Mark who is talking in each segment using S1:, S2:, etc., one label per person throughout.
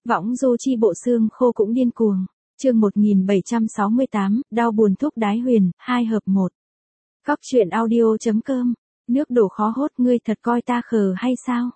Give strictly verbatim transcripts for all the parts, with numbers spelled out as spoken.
S1: Võng du chi bộ xương khô cũng điên cuồng. Chương một nghìn bảy trăm sáu mươi tám, đau buồn thúc đái huyền, hai hợp một. Góc truyện audio.com. Nước đổ khó hốt, ngươi thật coi ta khờ hay sao?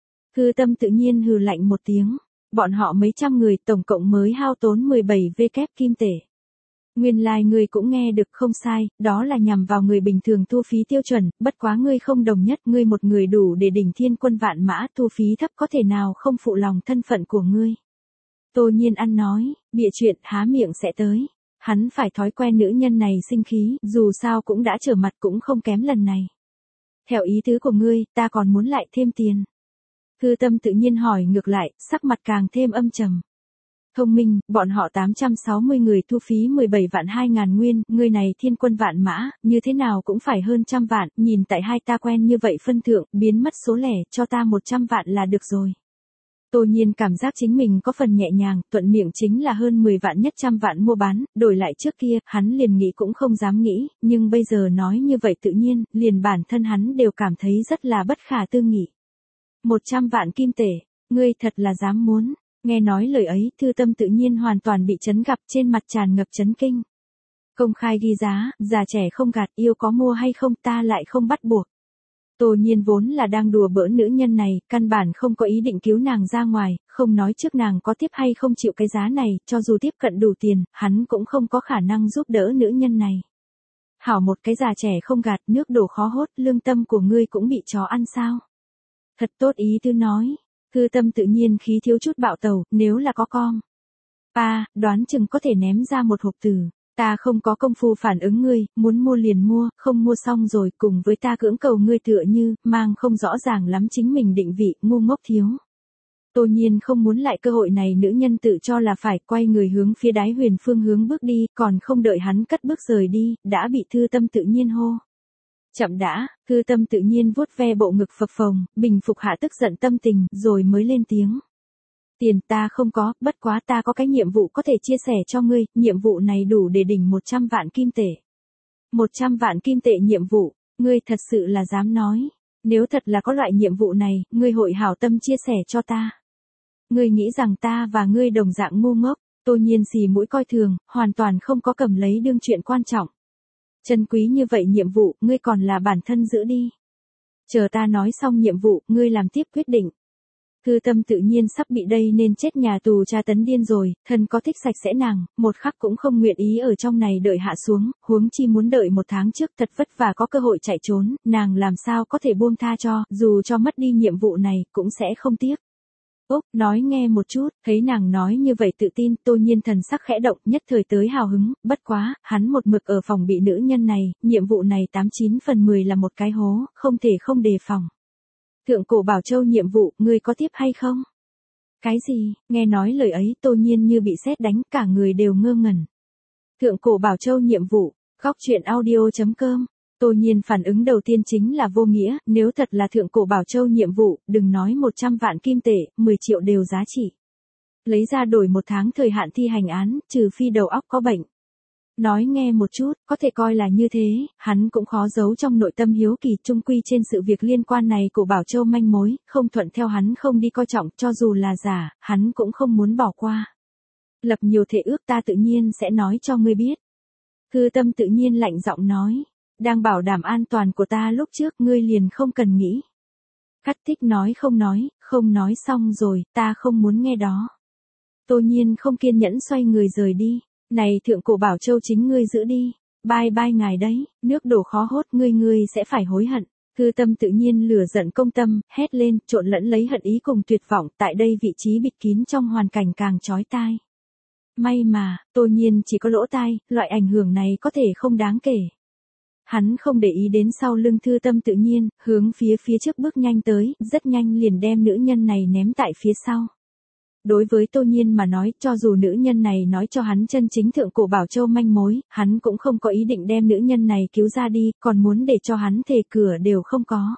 S1: Cư Tâm tự nhiên hừ lạnh một tiếng. Bọn họ mấy trăm người tổng cộng mới hao tốn mười bảy vê kép kim tệ. Nguyên lai like ngươi cũng nghe được không sai, đó là nhằm vào người bình thường thu phí tiêu chuẩn, bất quá ngươi không đồng nhất, ngươi một người đủ để đỉnh thiên quân vạn mã, thu phí thấp có thể nào không phụ lòng thân phận của ngươi. Tô Nhiên ăn nói, bịa chuyện há miệng sẽ tới. Hắn phải thói quen nữ nhân này sinh khí, dù sao cũng đã trở mặt cũng không kém lần này. Theo ý tứ của ngươi, ta còn muốn lại thêm tiền. Cư Tâm tự nhiên hỏi ngược lại, sắc mặt càng thêm âm trầm. Thông minh, bọn họ tám trăm sáu mươi người thu phí mười bảy vạn hai ngàn nguyên, ngươi này thiên quân vạn mã, như thế nào cũng phải hơn trăm vạn, nhìn tại hai ta quen như vậy phân thượng, biến mất số lẻ, cho ta một trăm vạn là được rồi. Tô Nhiên cảm giác chính mình có phần nhẹ nhàng, thuận miệng chính là hơn mười vạn nhất trăm vạn mua bán, đổi lại trước kia, hắn liền nghĩ cũng không dám nghĩ, nhưng bây giờ nói như vậy tự nhiên, liền bản thân hắn đều cảm thấy rất là bất khả tư nghị. Một trăm vạn kim tệ, ngươi thật là dám muốn. Nghe nói lời ấy, Thư Tâm tự nhiên hoàn toàn bị chấn gặp, trên mặt tràn ngập chấn kinh. Công khai ghi giá, già trẻ không gạt, yêu có mua hay không ta lại không bắt buộc. Tô Nhiên vốn là đang đùa bỡn nữ nhân này, căn bản không có ý định cứu nàng ra ngoài, không nói trước nàng có tiếp hay không chịu cái giá này, cho dù tiếp cận đủ tiền, hắn cũng không có khả năng giúp đỡ nữ nhân này. Hảo một cái già trẻ không gạt, nước đổ khó hốt, lương tâm của ngươi cũng bị chó ăn sao. Thật tốt ý tư nói. Cư Tâm tự nhiên khí thiếu chút bạo tẩu, nếu là có con. Pa, đoán chừng có thể ném ra một hộp tử. Ta không có công phu phản ứng ngươi, muốn mua liền mua, không mua xong rồi cùng với ta cưỡng cầu ngươi tựa như, mang không rõ ràng lắm chính mình định vị, ngu ngốc thiếu. Tô Nhiên không muốn lại cơ hội này, nữ nhân tự cho là phải quay người hướng phía đái huyền phương hướng bước đi, còn không đợi hắn cất bước rời đi, đã bị Thư Tâm tự nhiên hô. Chậm đã, Cư Tâm tự nhiên vuốt ve bộ ngực phập phồng, bình phục hạ tức giận tâm tình, rồi mới lên tiếng. Tiền ta không có, bất quá ta có cái nhiệm vụ có thể chia sẻ cho ngươi, nhiệm vụ này đủ để đỉnh một trăm vạn kim tệ. một trăm vạn kim tệ nhiệm vụ, ngươi thật sự là dám nói. Nếu thật là có loại nhiệm vụ này, ngươi hội hảo tâm chia sẻ cho ta. Ngươi nghĩ rằng ta và ngươi đồng dạng ngu ngốc, Tô Nhiên xì mũi coi thường, hoàn toàn không có cầm lấy đương chuyện quan trọng. Chân quý như vậy nhiệm vụ, ngươi còn là bản thân giữ đi. Chờ ta nói xong nhiệm vụ, ngươi làm tiếp quyết định. Cư Tâm tự nhiên sắp bị đây nên chết nhà tù tra tấn điên rồi, thân có thích sạch sẽ nàng, một khắc cũng không nguyện ý ở trong này đợi hạ xuống, huống chi muốn đợi một tháng trước thật vất vả có cơ hội chạy trốn, nàng làm sao có thể buông tha cho, dù cho mất đi nhiệm vụ này, cũng sẽ không tiếc. Úc, nói nghe một chút, thấy nàng nói như vậy tự tin, Tô Nhiên thần sắc khẽ động, nhất thời tới hào hứng, bất quá, hắn một mực ở phòng bị nữ nhân này, nhiệm vụ này tám chín phần mười là một cái hố, không thể không đề phòng. Thượng cổ Bảo Châu nhiệm vụ, ngươi có tiếp hay không? Cái gì, nghe nói lời ấy, Tô Nhiên như bị sét đánh, cả người đều ngơ ngẩn. Thượng cổ Bảo Châu nhiệm vụ, góc truyện audio.com. Tô Nhiên phản ứng đầu tiên chính là vô nghĩa, nếu thật là thượng cổ Bảo Châu nhiệm vụ, đừng nói một trăm vạn kim tệ, mười triệu đều giá trị. Lấy ra đổi một tháng thời hạn thi hành án, trừ phi đầu óc có bệnh. Nói nghe một chút, có thể coi là như thế, hắn cũng khó giấu trong nội tâm hiếu kỳ, chung quy trên sự việc liên quan này của Bảo Châu manh mối, không thuận theo hắn không đi coi trọng, cho dù là giả, hắn cũng không muốn bỏ qua. Lập nhiều thể ước ta tự nhiên sẽ nói cho ngươi biết. Cư Tâm tự nhiên lạnh giọng nói. Đang bảo đảm an toàn của ta lúc trước, ngươi liền không cần nghĩ. Cắt thích nói không nói, không nói xong rồi, ta không muốn nghe đó. Tô Nhiên không kiên nhẫn xoay người rời đi. Này thượng cổ Bảo Châu chính ngươi giữ đi. Bye bye ngài đấy, nước đổ khó hốt, ngươi ngươi sẽ phải hối hận. Cư Tâm tự nhiên lửa giận công tâm, hét lên, trộn lẫn lấy hận ý cùng tuyệt vọng, tại đây vị trí bịt kín trong hoàn cảnh càng chói tai. May mà, Tô Nhiên chỉ có lỗ tai, loại ảnh hưởng này có thể không đáng kể. Hắn không để ý đến sau lưng Thư Tâm tự nhiên, hướng phía phía trước bước nhanh tới, rất nhanh liền đem nữ nhân này ném tại phía sau. Đối với Tô Nhiên mà nói, cho dù nữ nhân này nói cho hắn chân chính thượng cổ Bảo Châu manh mối, hắn cũng không có ý định đem nữ nhân này cứu ra đi, còn muốn để cho hắn thề cửa đều không có.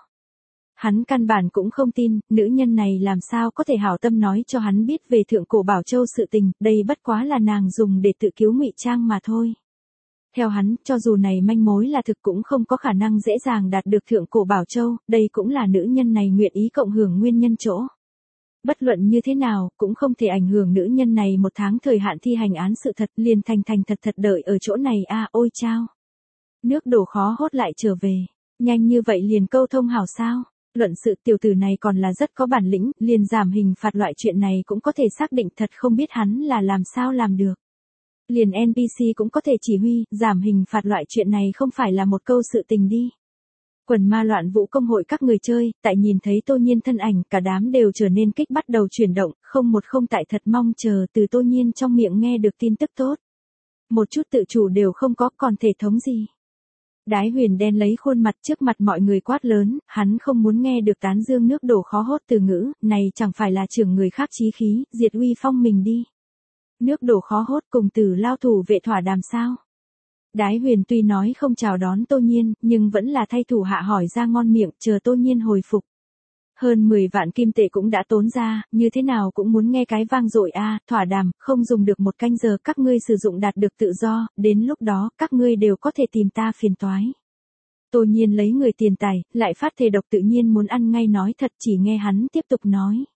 S1: Hắn căn bản cũng không tin, nữ nhân này làm sao có thể hảo tâm nói cho hắn biết về thượng cổ Bảo Châu sự tình, đây bất quá là nàng dùng để tự cứu ngụy trang mà thôi. Theo hắn, cho dù này manh mối là thực cũng không có khả năng dễ dàng đạt được thượng cổ Bảo Châu, đây cũng là nữ nhân này nguyện ý cộng hưởng nguyên nhân chỗ. Bất luận như thế nào, cũng không thể ảnh hưởng nữ nhân này một tháng thời hạn thi hành án sự thật, liền thành thành thật thật đợi ở chỗ này a ôi chao. Nước đổ khó hốt lại trở về. Nhanh như vậy liền câu thông hảo sao? Luận sự tiểu tử này còn là rất có bản lĩnh, liền giảm hình phạt loại chuyện này cũng có thể xác định, thật không biết hắn là làm sao làm được. Liền en pê xê cũng có thể chỉ huy, giảm hình phạt loại chuyện này không phải là một câu sự tình đi. Quần ma loạn vũ công hội các người chơi, tại nhìn thấy Tô Nhiên thân ảnh, cả đám đều trở nên kích bắt đầu chuyển động, không một không tại thật mong chờ từ Tô Nhiên trong miệng nghe được tin tức tốt. Một chút tự chủ đều không có, còn thể thống gì. Đái Huyền đen lấy khuôn mặt trước mặt mọi người quát lớn, hắn không muốn nghe được tán dương nước đổ khó hốt từ ngữ, này chẳng phải là trưởng người khác chí khí, diệt uy phong mình đi. Nước đổ khó hốt cùng Tử Lao thủ vệ thỏa đàm sao? Đái Huyền tuy nói không chào đón Tô Nhiên, nhưng vẫn là thay thủ hạ hỏi ra ngon miệng, chờ Tô Nhiên hồi phục. Hơn mười vạn kim tệ cũng đã tốn ra, như thế nào cũng muốn nghe cái vang dội a, thỏa đàm, không dùng được một canh giờ các ngươi sử dụng đạt được tự do, đến lúc đó các ngươi đều có thể tìm ta phiền toái. Tô Nhiên lấy người tiền tài, lại phát thề độc tự nhiên muốn ăn ngay nói thật, chỉ nghe hắn tiếp tục nói.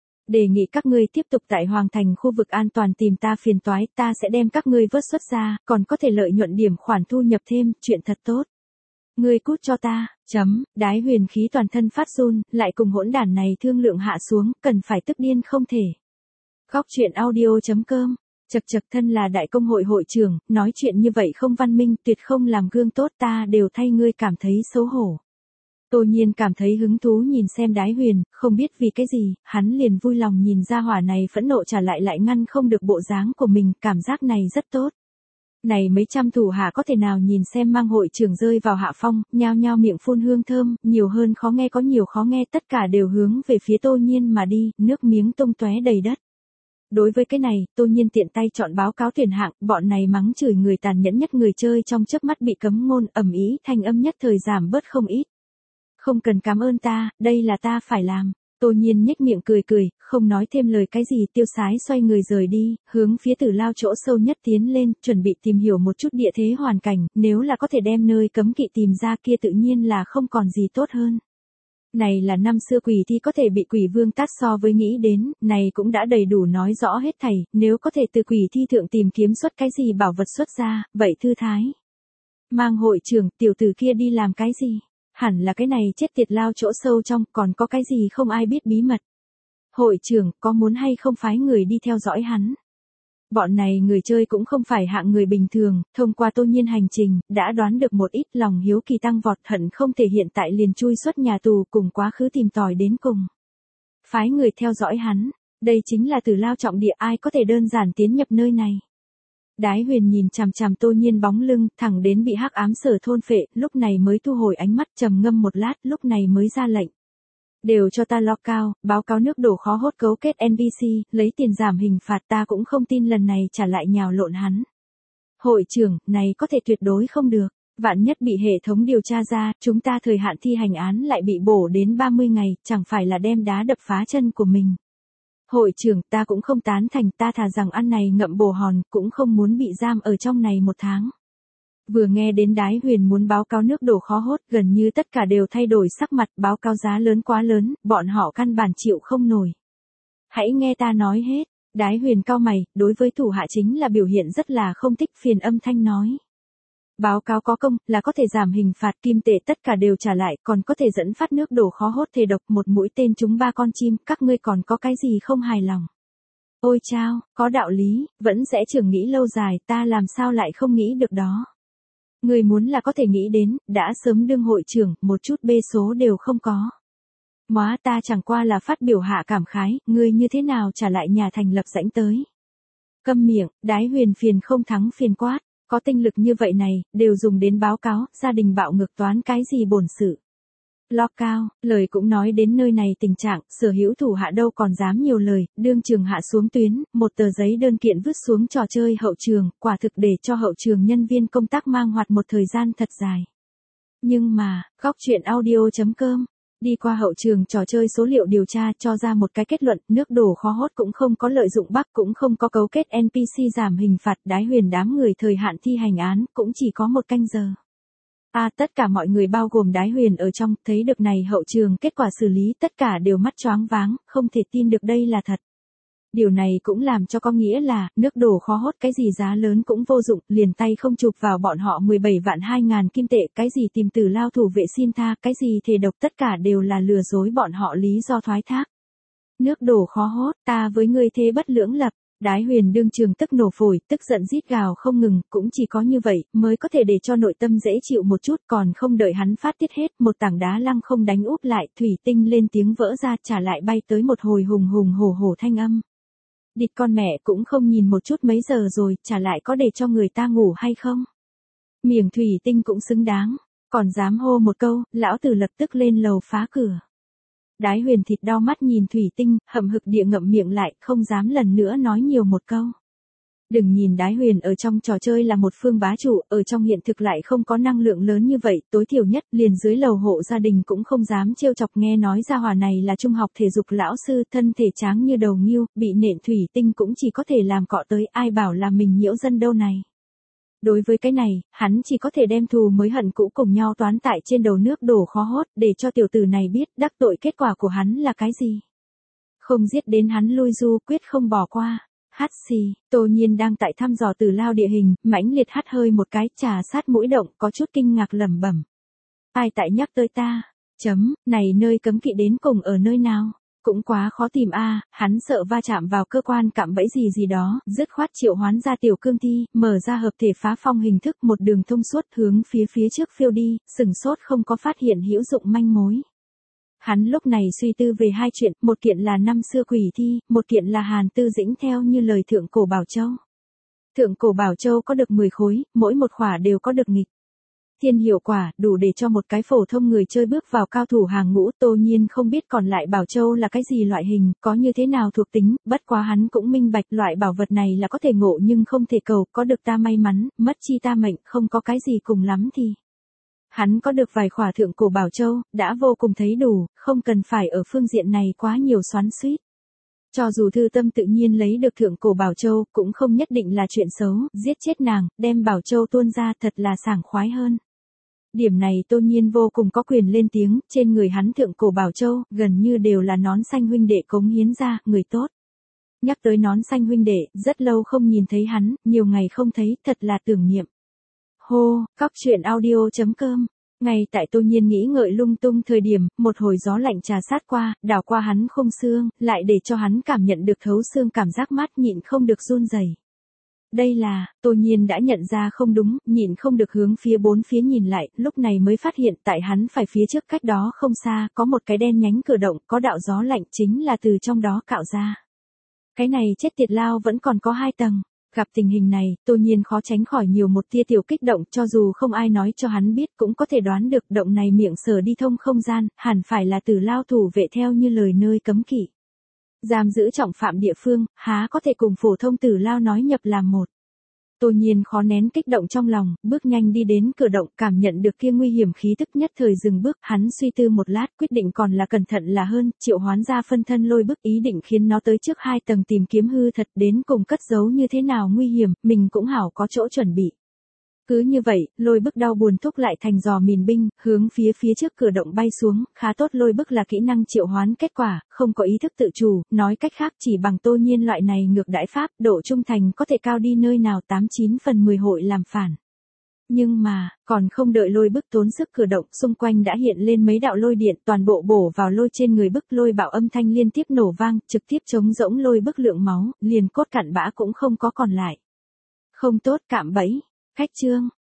S1: Đề nghị các ngươi tiếp tục tại Hoàng Thành khu vực an toàn tìm ta phiền toái, ta sẽ đem các ngươi vớt xuất ra, còn có thể lợi nhuận điểm khoản thu nhập thêm, chuyện thật tốt. Ngươi cút cho ta, chấm, Đái Huyền khí toàn thân phát run, lại cùng hỗn đản này thương lượng hạ xuống, cần phải tức điên không thể. Góc truyện audio chấm com, chật chật thân là đại công hội hội trưởng, nói chuyện như vậy không văn minh, tuyệt không làm gương tốt, ta đều thay ngươi cảm thấy xấu hổ. Tô Nhiên cảm thấy hứng thú nhìn xem Đái Huyền, không biết vì cái gì, hắn liền vui lòng nhìn ra hỏa này phẫn nộ trả lại lại ngăn không được bộ dáng của mình, cảm giác này rất tốt. Này mấy trăm thủ hạ có thể nào nhìn xem mang hội trưởng rơi vào hạ phong, nhao nhao miệng phun hương thơm, nhiều hơn khó nghe có nhiều khó nghe, tất cả đều hướng về phía Tô Nhiên mà đi, nước miếng tung tóe đầy đất. Đối với cái này, Tô Nhiên tiện tay chọn báo cáo tuyển hạng, bọn này mắng chửi người tàn nhẫn nhất người chơi trong chớp mắt bị cấm ngôn, ầm ĩ, thanh âm nhất thời giảm bớt không ít. Không cần cảm ơn ta, đây là ta phải làm. Tô Nhiên nhếch miệng cười cười, không nói thêm lời cái gì, tiêu sái xoay người rời đi, hướng phía Tử Lao chỗ sâu nhất tiến lên, chuẩn bị tìm hiểu một chút địa thế hoàn cảnh, nếu là có thể đem nơi cấm kỵ tìm ra kia tự nhiên là không còn gì tốt hơn. Này là năm xưa quỷ thi có thể bị quỷ vương tát so với nghĩ đến, này cũng đã đầy đủ nói rõ hết thảy, nếu có thể từ quỷ thi thượng tìm kiếm xuất cái gì bảo vật xuất ra, vậy thư thái. Mang hội trưởng, tiểu tử kia đi làm cái gì? Hẳn là cái này chết tiệt Lao chỗ sâu trong, còn có cái gì không ai biết bí mật. Hội trưởng, có muốn hay không phái người đi theo dõi hắn? Bọn này người chơi cũng không phải hạng người bình thường, thông qua Tô Nhiên hành trình, đã đoán được một ít, lòng hiếu kỳ tăng vọt, hận không thể hiện tại liền chui xuất nhà tù cùng quá khứ tìm tòi đến cùng. Phái người theo dõi hắn, đây chính là Tử Lao trọng địa, ai có thể đơn giản tiến nhập nơi này. Đái Huyền nhìn chằm chằm Tô Nhiên bóng lưng, thẳng đến bị hắc ám sở thôn phệ, lúc này mới thu hồi ánh mắt, trầm ngâm một lát, lúc này mới ra lệnh. Đều cho ta lo cao, báo cáo nước đổ khó hốt cấu kết en pê xê, lấy tiền giảm hình phạt, ta cũng không tin lần này trả lại nhào lộn hắn. Hội trưởng, này có thể tuyệt đối không được, vạn nhất bị hệ thống điều tra ra, chúng ta thời hạn thi hành án lại bị bổ đến ba mươi ngày, chẳng phải là đem đá đập phá chân của mình. Hội trưởng, ta cũng không tán thành, ta thà rằng ăn này ngậm bồ hòn, cũng không muốn bị giam ở trong này một tháng. Vừa nghe đến Đái Huyền muốn báo cáo nước đổ khó hốt, gần như tất cả đều thay đổi sắc mặt, báo cáo giá lớn quá lớn, bọn họ căn bản chịu không nổi. Hãy nghe ta nói hết, Đái Huyền cau mày, đối với thủ hạ chính là biểu hiện rất là không thích, phiền âm thanh nói. Báo cáo có công, là có thể giảm hình phạt, kim tệ tất cả đều trả lại, còn có thể dẫn phát nước đổ khó hốt thề độc, một mũi tên trúng ba con chim, các ngươi còn có cái gì không hài lòng. Ôi chao, có đạo lý, vẫn sẽ trưởng nghĩ lâu dài, ta làm sao lại không nghĩ được đó. Người muốn là có thể nghĩ đến, đã sớm đương hội trưởng, một chút bê số đều không có. Móa ta chẳng qua là phát biểu hạ cảm khái, ngươi như thế nào trả lại nhà thành lập rãnh tới. Câm miệng, Đái Huyền phiền không thắng phiền quát, có tinh lực như vậy này, đều dùng đến báo cáo, gia đình bạo ngược toán cái gì bổn sự. Lo cao, lời cũng nói đến nơi này tình trạng, sở hữu thủ hạ đâu còn dám nhiều lời, đương trường hạ xuống tuyến, một tờ giấy đơn kiện vứt xuống trò chơi hậu trường, quả thực để cho hậu trường nhân viên công tác mang hoạt một thời gian thật dài. Nhưng mà, góc truyện audio chấm com, đi qua hậu trường trò chơi số liệu điều tra cho ra một cái kết luận, nước đổ khó hốt cũng không có lợi dụng Bắc, cũng không có cấu kết en pê xê giảm hình phạt, Đái Huyền đám người thời hạn thi hành án cũng chỉ có một canh giờ. À, tất cả mọi người bao gồm Đái Huyền ở trong, thấy được này hậu trường kết quả xử lý, tất cả đều mắt choáng váng, không thể tin được đây là thật. Điều này cũng làm cho có nghĩa là, nước đổ khó hốt, cái gì giá lớn cũng vô dụng, liền tay không chụp vào bọn họ mười bảy vạn hai ngàn kim tệ, cái gì tìm Tử Lao thủ vệ xin tha, cái gì thề độc, tất cả đều là lừa dối bọn họ lý do thoái thác. Nước đổ khó hốt, ta với ngươi thế bất lưỡng lập. Đái Huyền đương trường tức nổ phổi, tức giận rít gào không ngừng, cũng chỉ có như vậy, mới có thể để cho nội tâm dễ chịu một chút, còn không đợi hắn phát tiết hết, một tảng đá lăng không đánh úp lại, thủy tinh lên tiếng vỡ ra, trả lại bay tới một hồi hùng hùng hổ hổ thanh âm. Địt con mẹ cũng không nhìn một chút mấy giờ rồi, trả lại có để cho người ta ngủ hay không? Miệng thủy tinh cũng xứng đáng, còn dám hô một câu, lão tử lập tức lên lầu phá cửa. Đái Huyền thịt đau mắt nhìn thủy tinh, hậm hực địa ngậm miệng lại, không dám lần nữa nói nhiều một câu. Đừng nhìn Đái Huyền ở trong trò chơi là một phương bá chủ, ở trong hiện thực lại không có năng lượng lớn như vậy, tối thiểu nhất liền dưới lầu hộ gia đình cũng không dám trêu chọc, nghe nói gia hỏa này là trung học thể dục lão sư, thân thể tráng như đầu nghiêu, bị nện thủy tinh cũng chỉ có thể làm cọ tới, ai bảo là mình nhiễu dân đâu này. Đối với cái này, hắn chỉ có thể đem thù mới hận cũ cùng nhau toán tại trên đầu nước đổ khó hốt, để cho tiểu tử này biết đắc tội kết quả của hắn là cái gì. Không giết đến hắn lui du, quyết không bỏ qua. Hát xì, Tô Nhiên đang tại thăm dò Tử Lao địa hình, mãnh liệt hắt hơi một cái, trà sát mũi động, có chút kinh ngạc lẩm bẩm. Ai tại nhắc tới ta? Chấm, này nơi cấm kỵ đến cùng ở nơi nào? Cũng quá khó tìm a, à, hắn sợ va chạm vào cơ quan cạm bẫy gì gì đó, dứt khoát triệu hoán ra tiểu cương thi, mở ra hợp thể phá phong hình thức, một đường thông suốt hướng phía phía trước phiêu đi, sừng sốt không có phát hiện hữu dụng manh mối. Hắn lúc này suy tư về hai chuyện, một kiện là năm xưa quỷ thi, một kiện là Hàn Tư Dĩnh theo như lời thượng cổ Bảo Châu. Thượng cổ Bảo Châu có được mười khối, mỗi một khỏa đều có được nghịch thiên hiệu quả, đủ để cho một cái phổ thông người chơi bước vào cao thủ hàng ngũ. Tô Nhiên không biết còn lại Bảo Châu là cái gì loại hình, có như thế nào thuộc tính, bất quá hắn cũng minh bạch loại bảo vật này là có thể ngộ nhưng không thể cầu, có được ta may mắn, mất chi ta mệnh, không có cái gì cùng lắm thì. Hắn có được vài khỏa thượng cổ Bảo Châu, đã vô cùng thấy đủ, không cần phải ở phương diện này quá nhiều xoắn xuýt. Cho dù Thư Tâm tự nhiên lấy được thượng cổ Bảo Châu, cũng không nhất định là chuyện xấu, giết chết nàng, đem Bảo Châu tuôn ra thật là sảng khoái hơn. Điểm này Tô Nhiên vô cùng có quyền lên tiếng, trên người hắn thượng cổ Bảo Châu, gần như đều là nón xanh huynh đệ cống hiến ra, người tốt. Nhắc tới nón xanh huynh đệ, rất lâu không nhìn thấy hắn, nhiều ngày không thấy, thật là tưởng niệm. Hô, cóc truyện audio chấm com. Ngay tại Tô Nhiên nghĩ ngợi lung tung thời điểm, một hồi gió lạnh trà sát qua, đảo qua hắn khung xương, lại để cho hắn cảm nhận được thấu xương cảm giác mát nhịn không được run rẩy. Đây là, Tô Nhiên đã nhận ra không đúng, nhịn không được hướng phía bốn phía nhìn lại, lúc này mới phát hiện tại hắn phải phía trước cách đó không xa, có một cái đen nhánh cửa động, có đạo gió lạnh chính là từ trong đó cạo ra. Cái này chết tiệt lao vẫn còn có hai tầng. Gặp tình hình này, Tô Nhiên khó tránh khỏi nhiều một tia tiểu kích động, cho dù không ai nói cho hắn biết cũng có thể đoán được động này miệng sở đi thông không gian, hẳn phải là Tử Lao thủ vệ theo như lời nơi cấm kỵ. Giam giữ trọng phạm địa phương, há có thể cùng phổ thông Tử Lao nói nhập làm một. Tô Nhiên khó nén kích động trong lòng, bước nhanh đi đến cửa động, cảm nhận được kia nguy hiểm khí tức, nhất thời dừng bước, hắn suy tư một lát, quyết định còn là cẩn thận là hơn, triệu hoán ra phân thân lôi bức, ý định khiến nó tới trước hai tầng tìm kiếm hư thật, đến cùng cất giấu như thế nào nguy hiểm, mình cũng hảo có chỗ chuẩn bị. Cứ như vậy, lôi bức đau buồn thúc lại thành giò mìn binh, hướng phía phía trước cửa động bay xuống, khá tốt lôi bức là kỹ năng triệu hoán kết quả, không có ý thức tự chủ, nói cách khác chỉ bằng Tô Nhiên loại này ngược đãi pháp, độ trung thành có thể cao đi nơi nào tám chín phần mười hội làm phản. Nhưng mà, còn không đợi lôi bức tốn sức cửa động, xung quanh đã hiện lên mấy đạo lôi điện, toàn bộ bổ vào lôi trên người bức, lôi bạo âm thanh liên tiếp nổ vang, trực tiếp chống rỗng lôi bức lượng máu, liền cốt cặn bã cũng không có còn lại. Không tốt, cạm bẫy. Khách trương,